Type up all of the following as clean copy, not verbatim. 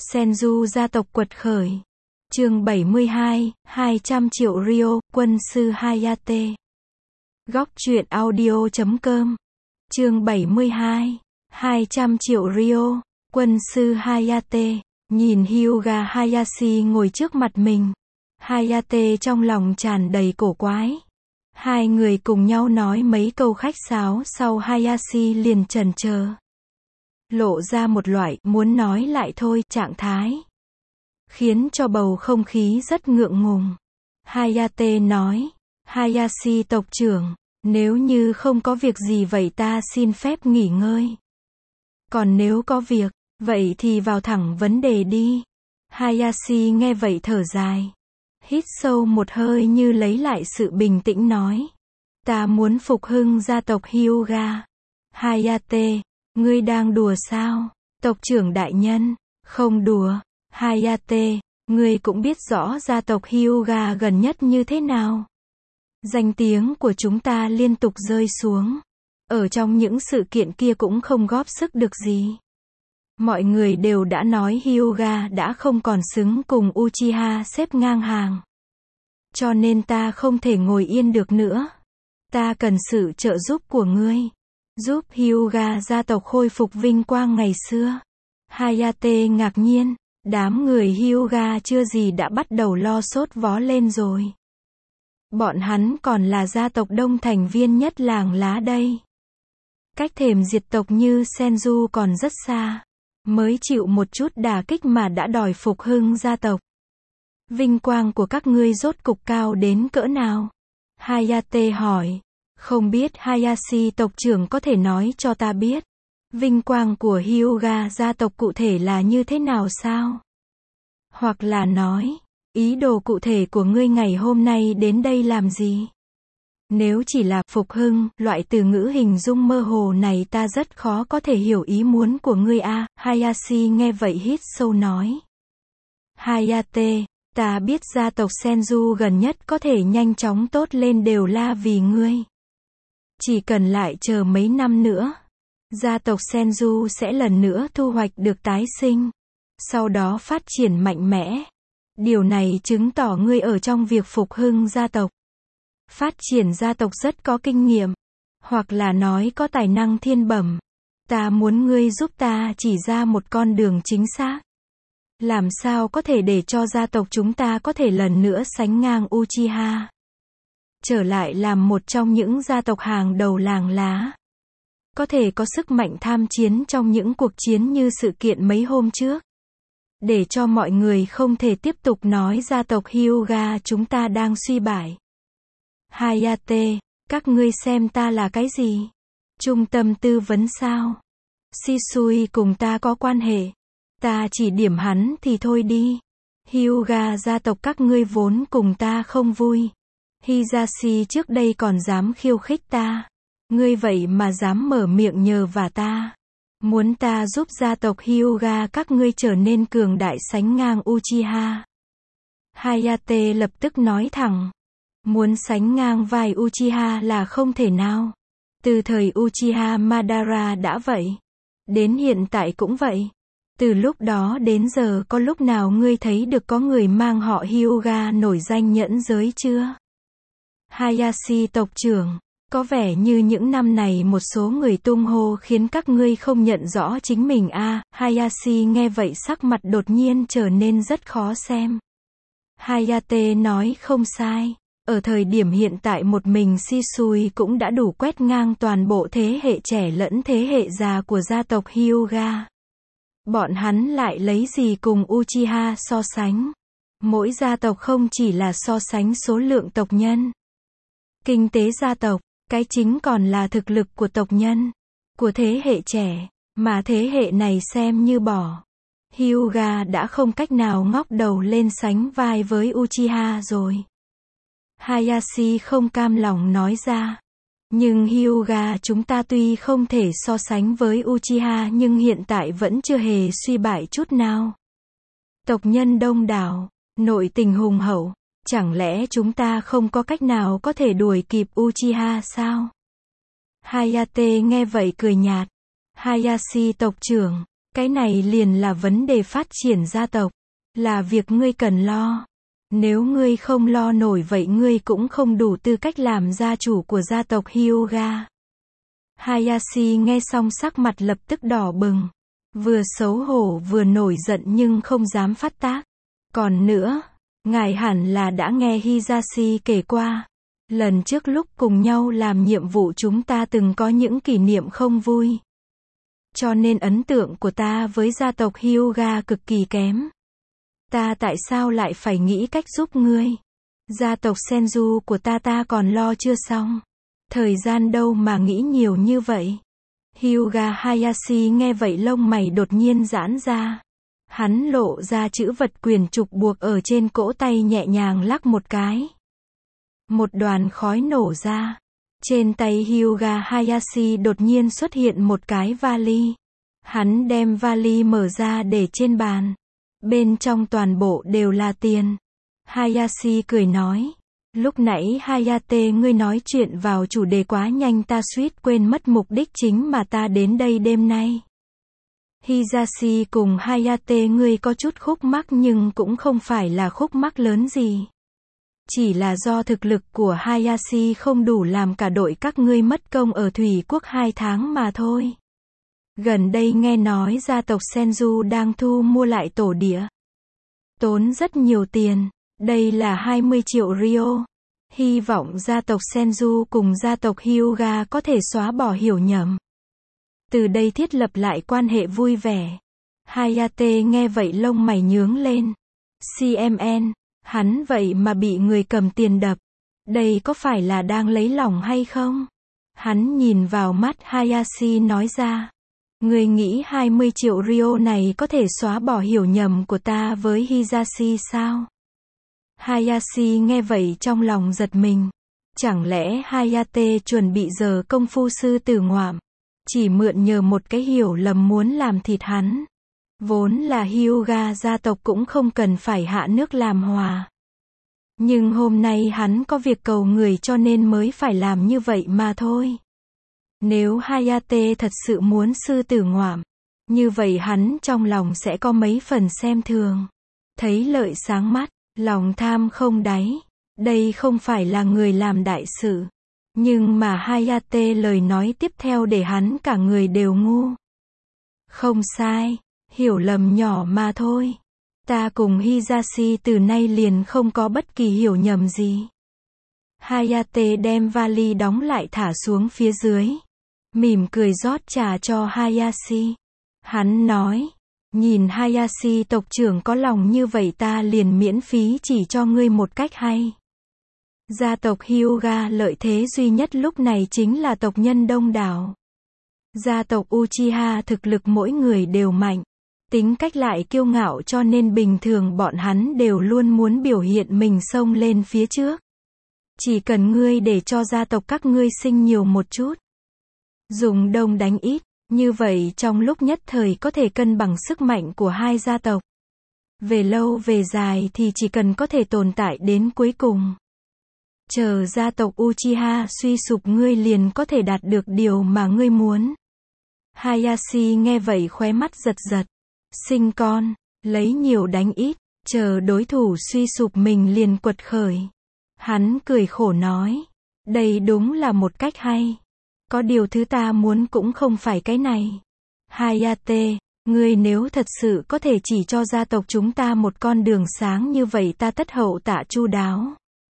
Senju gia tộc quật khởi. Chương 72, 200 triệu Ryo, quân sư Hayate. Góc truyện audio.com. Chương 72, 200 triệu Ryo, quân sư Hayate. Nhìn Hyuga Hayashi ngồi trước mặt mình, Hayate trong lòng tràn đầy cổ quái. Hai người cùng nhau nói mấy câu khách sáo sau Hayashi liền chần chờ, lộ ra một loại muốn nói lại thôi trạng thái, khiến cho bầu không khí rất ngượng ngùng. Hayate nói, Hayashi tộc trưởng, nếu như không có việc gì vậy ta xin phép nghỉ ngơi. Còn nếu có việc, vậy thì vào thẳng vấn đề đi. Hayashi nghe vậy thở dài, hít sâu một hơi như lấy lại sự bình tĩnh nói, ta muốn phục hưng gia tộc Hyuga. Hayate, ngươi đang đùa sao? Tộc trưởng đại nhân, không đùa. Hayate, ngươi cũng biết rõ gia tộc Hyuga gần nhất như thế nào. Danh tiếng của chúng ta liên tục rơi xuống. Ở trong những sự kiện kia cũng không góp sức được gì. Mọi người đều đã nói Hyuga đã không còn xứng cùng Uchiha xếp ngang hàng. Cho nên ta không thể ngồi yên được nữa. Ta cần sự trợ giúp của ngươi. Giúp Hyuga gia tộc khôi phục vinh quang ngày xưa. Hayate ngạc nhiên, đám người Hyuga chưa gì đã bắt đầu lo sốt vó lên rồi. Bọn hắn còn là gia tộc đông thành viên nhất làng lá đây. Cách thềm diệt tộc như Senju còn rất xa. Mới chịu một chút đả kích mà đã đòi phục hưng gia tộc. Vinh quang của các ngươi rốt cục cao đến cỡ nào? Hayate hỏi. Không biết Hayashi tộc trưởng có thể nói cho ta biết. Vinh quang của Hyuga gia tộc cụ thể là như thế nào sao? Hoặc là nói, ý đồ cụ thể của ngươi ngày hôm nay đến đây làm gì? Nếu chỉ là phục hưng, loại từ ngữ hình dung mơ hồ này ta rất khó có thể hiểu ý muốn của ngươi a. Hayashi nghe vậy hít sâu nói. Hayate, ta biết gia tộc Senju gần nhất có thể nhanh chóng tốt lên đều là vì ngươi. Chỉ cần lại chờ mấy năm nữa, gia tộc Senju sẽ lần nữa thu hoạch được tái sinh, sau đó phát triển mạnh mẽ. Điều này chứng tỏ ngươi ở trong việc phục hưng gia tộc, phát triển gia tộc rất có kinh nghiệm, hoặc là nói có tài năng thiên bẩm. Ta muốn ngươi giúp ta chỉ ra một con đường chính xác. Làm sao có thể để cho gia tộc chúng ta có thể lần nữa sánh ngang Uchiha, trở lại làm một trong những gia tộc hàng đầu làng lá, có thể có sức mạnh tham chiến trong những cuộc chiến như sự kiện mấy hôm trước, để cho mọi người không thể tiếp tục nói gia tộc Hyuga chúng ta đang suy bại. Hayate, các ngươi xem ta là cái gì? Trung tâm tư vấn sao? Shisui cùng ta có quan hệ. Ta chỉ điểm hắn thì thôi đi. Hyuga gia tộc các ngươi vốn cùng ta không vui. Hisashi trước đây còn dám khiêu khích ta. Ngươi vậy mà dám mở miệng nhờ vả ta. Muốn ta giúp gia tộc Hyuga các ngươi trở nên cường đại sánh ngang Uchiha. Hayate lập tức nói thẳng. Muốn sánh ngang vai Uchiha là không thể nào. Từ thời Uchiha Madara đã vậy. Đến hiện tại cũng vậy. Từ lúc đó đến giờ có lúc nào ngươi thấy được có người mang họ Hyuga nổi danh nhẫn giới chưa? Hayashi tộc trưởng, có vẻ như những năm này một số người tung hô khiến các ngươi không nhận rõ chính mình a. Hayashi nghe vậy sắc mặt đột nhiên trở nên rất khó xem. Hayate nói không sai. Ở thời điểm hiện tại một mình Shisui cũng đã đủ quét ngang toàn bộ thế hệ trẻ lẫn thế hệ già của gia tộc Hyuga. Bọn hắn lại lấy gì cùng Uchiha so sánh? Mỗi gia tộc không chỉ là so sánh số lượng tộc nhân, kinh tế gia tộc, cái chính còn là thực lực của tộc nhân, của thế hệ trẻ, mà thế hệ này xem như bỏ. Hyuga đã không cách nào ngóc đầu lên sánh vai với Uchiha rồi. Hayashi không cam lòng nói ra. Nhưng Hyuga chúng ta tuy không thể so sánh với Uchiha nhưng hiện tại vẫn chưa hề suy bại chút nào. Tộc nhân đông đảo, nội tình hùng hậu, chẳng lẽ chúng ta không có cách nào có thể đuổi kịp Uchiha sao? Hayate nghe vậy cười nhạt. Hayashi tộc trưởng, Cái này liền là vấn đề phát triển gia tộc. Là việc ngươi cần lo. Nếu ngươi không lo nổi vậy ngươi cũng không đủ tư cách làm gia chủ của gia tộc Hyuga. Hayashi nghe xong sắc mặt lập tức đỏ bừng. Vừa xấu hổ vừa nổi giận nhưng không dám phát tác. Còn nữa, ngài hẳn là đã nghe Hisashi kể qua. Lần trước lúc cùng nhau làm nhiệm vụ chúng ta từng có những kỷ niệm không vui. Cho nên ấn tượng của ta với gia tộc Hyuga cực kỳ kém. Ta tại sao lại phải nghĩ cách giúp ngươi? Gia tộc Senju của ta còn lo chưa xong. Thời gian đâu mà nghĩ nhiều như vậy. Hyuga Hayashi nghe vậy lông mày đột nhiên giãn ra. Hắn lộ ra chữ vật quyền trục buộc ở trên cỗ tay nhẹ nhàng lắc một cái. Một đoàn khói nổ ra. Trên tay Hyuga Hayashi đột nhiên xuất hiện một cái vali. Hắn đem vali mở ra để trên bàn. Bên trong toàn bộ đều là tiền. Hayashi cười nói. Lúc nãy Hayate ngươi nói chuyện vào chủ đề quá nhanh ta suýt quên mất mục đích chính mà ta đến đây đêm nay. Hisashi cùng Hayate ngươi có chút khúc mắc nhưng cũng không phải là khúc mắc lớn gì. Chỉ là do thực lực của Hayashi không đủ làm cả đội các ngươi mất công ở Thủy Quốc 2 tháng mà thôi. Gần đây nghe nói gia tộc Senju đang thu mua lại tổ địa. Tốn rất nhiều tiền, đây là 20 triệu Ryo. Hy vọng gia tộc Senju cùng gia tộc Hyuga có thể xóa bỏ hiểu nhầm. Từ đây thiết lập lại quan hệ vui vẻ. Hayate nghe vậy lông mày nhướng lên. CMN, hắn vậy mà bị người cầm tiền đập. Đây có phải là đang lấy lòng hay không? Hắn nhìn vào mắt Hayashi nói ra. Ngươi nghĩ 20 triệu Ryo này có thể xóa bỏ hiểu nhầm của ta với Hisashi sao? Hayashi nghe vậy trong lòng giật mình. Chẳng lẽ Hayate chuẩn bị giờ công phu sư tử ngoạm? Chỉ mượn nhờ một cái hiểu lầm muốn làm thịt hắn. Vốn là Hyuga gia tộc cũng không cần phải hạ nước làm hòa. Nhưng hôm nay hắn có việc cầu người cho nên mới phải làm như vậy mà thôi. Nếu Hayate thật sự muốn sư tử ngoạm, như vậy hắn trong lòng sẽ có mấy phần xem thường. Thấy lợi sáng mắt, lòng tham không đáy. Đây không phải là người làm đại sự. Nhưng mà Hayate lời nói tiếp theo để hắn cả người đều ngu. Không sai, hiểu lầm nhỏ mà thôi. Ta cùng Hisashi từ nay liền không có bất kỳ hiểu nhầm gì. Hayate đem vali đóng lại thả xuống phía dưới. Mỉm cười rót trà cho Hayashi. Hắn nói, nhìn Hayashi tộc trưởng có lòng như vậy ta liền miễn phí chỉ cho ngươi một cách hay. Gia tộc Hyuga lợi thế duy nhất lúc này chính là tộc nhân đông đảo. Gia tộc Uchiha thực lực mỗi người đều mạnh. Tính cách lại kiêu ngạo cho nên bình thường bọn hắn đều luôn muốn biểu hiện mình xông lên phía trước. Chỉ cần ngươi để cho gia tộc các ngươi sinh nhiều một chút. Dùng đông đánh ít, như vậy trong lúc nhất thời có thể cân bằng sức mạnh của hai gia tộc. Về lâu về dài thì chỉ cần có thể tồn tại đến cuối cùng. Chờ gia tộc Uchiha suy sụp ngươi liền có thể đạt được điều mà ngươi muốn. Hayashi nghe vậy khóe mắt giật giật. Sinh con, lấy nhiều đánh ít, chờ đối thủ suy sụp mình liền quật khởi. Hắn cười khổ nói. Đây đúng là một cách hay. Có điều thứ ta muốn cũng không phải cái này. Hayate, ngươi nếu thật sự có thể chỉ cho gia tộc chúng ta một con đường sáng như vậy ta tất hậu tạ chu đáo.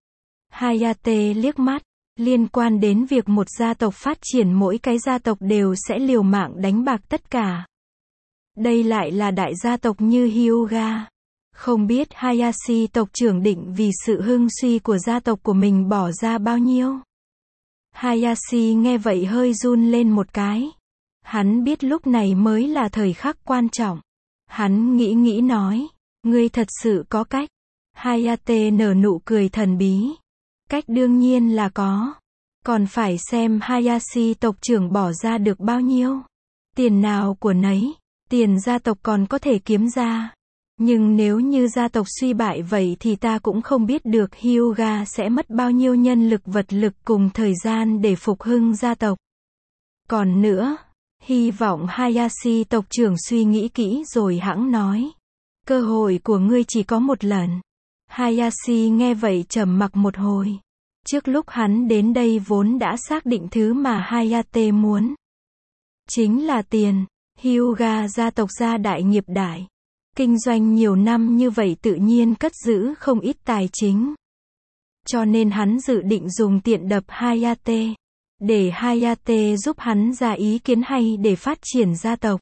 Hayate liếc mắt. Liên quan đến việc một gia tộc phát triển mỗi cái gia tộc đều sẽ liều mạng đánh bạc tất cả. Đây lại là đại gia tộc như Hyuga. Không biết Hayashi tộc trưởng định vì sự hưng suy của gia tộc của mình bỏ ra bao nhiêu? Hayashi nghe vậy hơi run lên một cái. Hắn biết lúc này mới là thời khắc quan trọng. Hắn nghĩ nói. Ngươi thật sự có cách. Hayate nở nụ cười thần bí. Cách đương nhiên là có. Còn phải xem Hayashi tộc trưởng bỏ ra được bao nhiêu. Tiền nào của nấy. Tiền gia tộc còn có thể kiếm ra. Nhưng nếu như gia tộc suy bại vậy thì ta cũng không biết được Hyuga sẽ mất bao nhiêu nhân lực vật lực cùng thời gian để phục hưng gia tộc. Còn nữa, Hy vọng Hayashi tộc trưởng suy nghĩ kỹ rồi hẵng nói. Cơ hội của ngươi chỉ có một lần. Hayashi nghe vậy trầm mặc một hồi. Trước lúc hắn đến đây vốn đã xác định thứ mà Hayate muốn. Chính là tiền. Hyuga gia tộc gia đại nghiệp đại. Kinh doanh nhiều năm như vậy tự nhiên cất giữ không ít tài chính. Cho nên hắn dự định dùng tiện đập Hayate. Để Hayate giúp hắn ra ý kiến hay để phát triển gia tộc.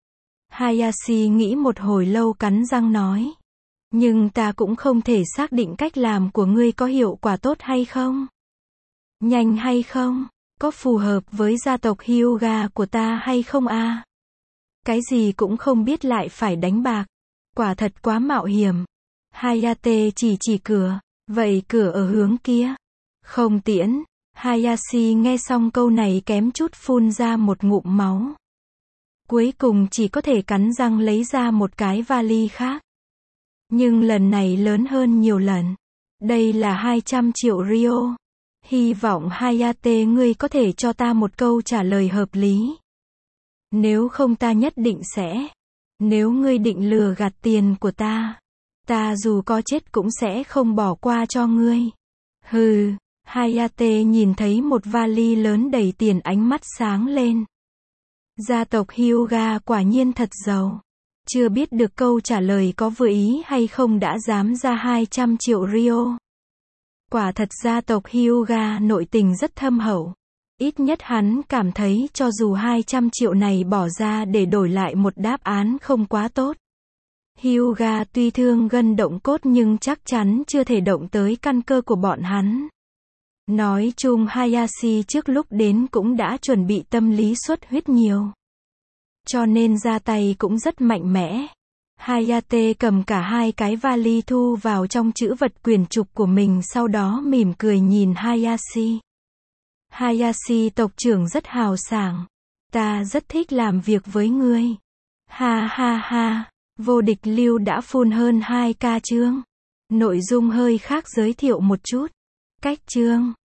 Hayashi nghĩ một hồi lâu cắn răng nói. Nhưng ta cũng không thể xác định cách làm của ngươi có hiệu quả tốt hay không. Nhanh hay không, có phù hợp với gia tộc Hyuga của ta hay không a? Cái gì cũng không biết lại phải đánh bạc. Quả thật quá mạo hiểm. Hayate chỉ cửa. Vậy cửa ở hướng kia. Không tiễn. Hayashi nghe xong câu này kém chút phun ra một ngụm máu. Cuối cùng chỉ có thể cắn răng lấy ra một cái vali khác. Nhưng lần này lớn hơn nhiều lần. Đây là 200 triệu Rio. Hy vọng Hayate ngươi có thể cho ta một câu trả lời hợp lý. Nếu không ta nhất định sẽ. Nếu ngươi định lừa gạt tiền của ta dù có chết cũng sẽ không bỏ qua cho ngươi. Hừ, Hayate nhìn thấy một vali lớn đầy tiền ánh mắt sáng lên. Gia tộc Hyuga quả nhiên thật giàu. Chưa biết được câu trả lời có vừa ý hay không đã dám ra 200 triệu Rio. Quả thật gia tộc Hyuga nội tình rất thâm hậu. Ít nhất hắn cảm thấy cho dù 200 triệu này bỏ ra để đổi lại một đáp án không quá tốt. Hyuga tuy thương gân động cốt nhưng chắc chắn chưa thể động tới căn cơ của bọn hắn. Nói chung Hayashi trước lúc đến cũng đã chuẩn bị tâm lý xuất huyết nhiều. Cho nên ra tay cũng rất mạnh mẽ. Hayate cầm cả hai cái vali thu vào trong trữ vật quyển trục của mình sau đó mỉm cười nhìn Hayashi. Hayashi tộc trưởng rất hào sảng. Ta rất thích làm việc với ngươi. Ha ha ha. Vô địch lưu đã full hơn 2k chương. Nội dung hơi khác giới thiệu một chút. Cách chương